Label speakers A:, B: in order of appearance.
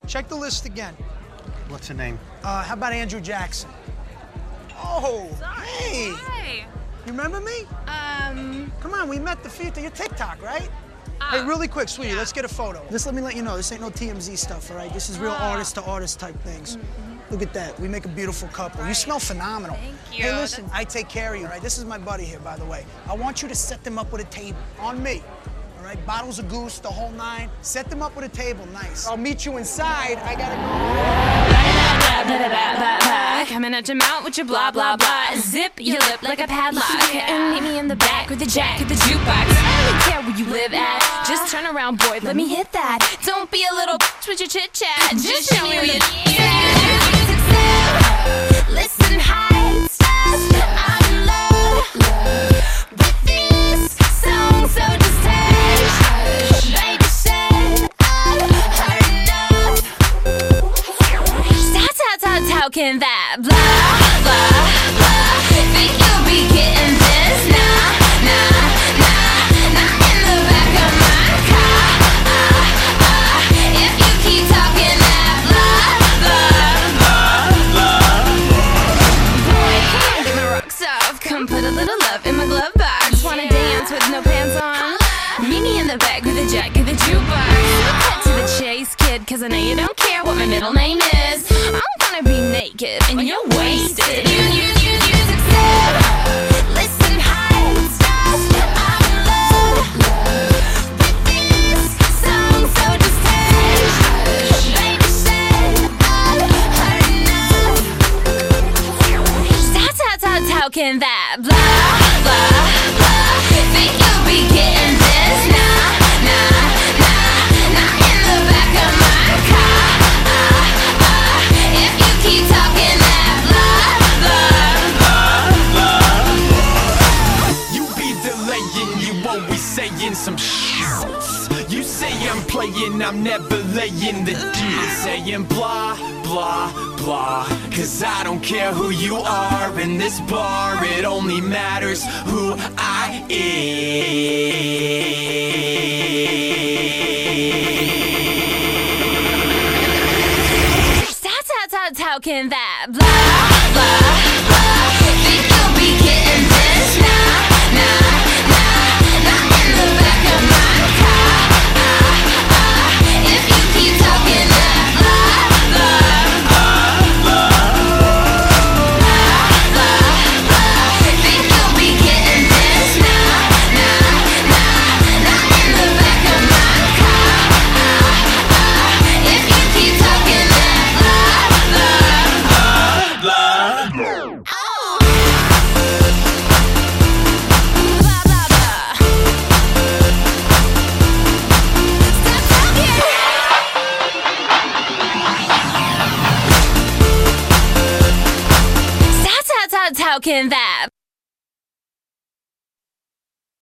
A: Check the list again.
B: What's the name?
A: How about Andrew Jackson? Oh,
C: Sorry.
A: hey.
C: Hi.
A: You remember me? Come on, we met the feet of your TikTok, right?
C: Oh,
A: Hey, really quick, sweetie,
C: yeah.
A: let's get a photo. Just let me let you know, this ain't no TMZ stuff, all right? This is real artist to artist type things. Look at that. We make a beautiful couple. You smell phenomenal.
C: Thank you.
A: Hey, listen, I take care of you, all right? This is my buddy here, by the way. I want you to set them up with a table on me. All right, bottles of goose, the whole nine. Set them up with a table, nice. I'll meet you inside. I gotta go.
C: Coming at your mouth with your blah blah blah. Zip your lip like a padlock. And meet me in the back with the jack of the jukebox. I don't care where you live at. Just turn around, boy, let me hit that. Don't be a little bitch with your chit chat. Just show me where you listen high, I'm in love with this song, so just hush. Baby said I've heard enough. How can that blah, blah, blah? Think you'll be getting this? Nah, in the back of my car. If you keep talking that boy, come on, get my rocks off. Come put a little love in my glove box. Wanna dance with no pants on? Meet me in the back with a jack of the jukebox. Cut to the chase, kid, cause I know you don't care what my middle name is. I'm gonna be naked and you're wasted. Listen high, I'm in love with this song, so just hush. Baby said I've heard enough. How can that blah, blah, blah? Think you'll be getting this? Nah, in the back of my car. If you keep talking that blah,
D: You be delaying, you always saying some shit. You say I'm playing, I'm never laying the deal. Saying blah, blah, blah. Cause I don't care who you are in this bar. It only matters who I am.
C: How can that blah, blah, blah? Think you'll be getting this? Nah, in the back of my car. If you keep talking that blah, blah, think you'll be getting this? Nah, in the back of my car. If you keep talking that how can that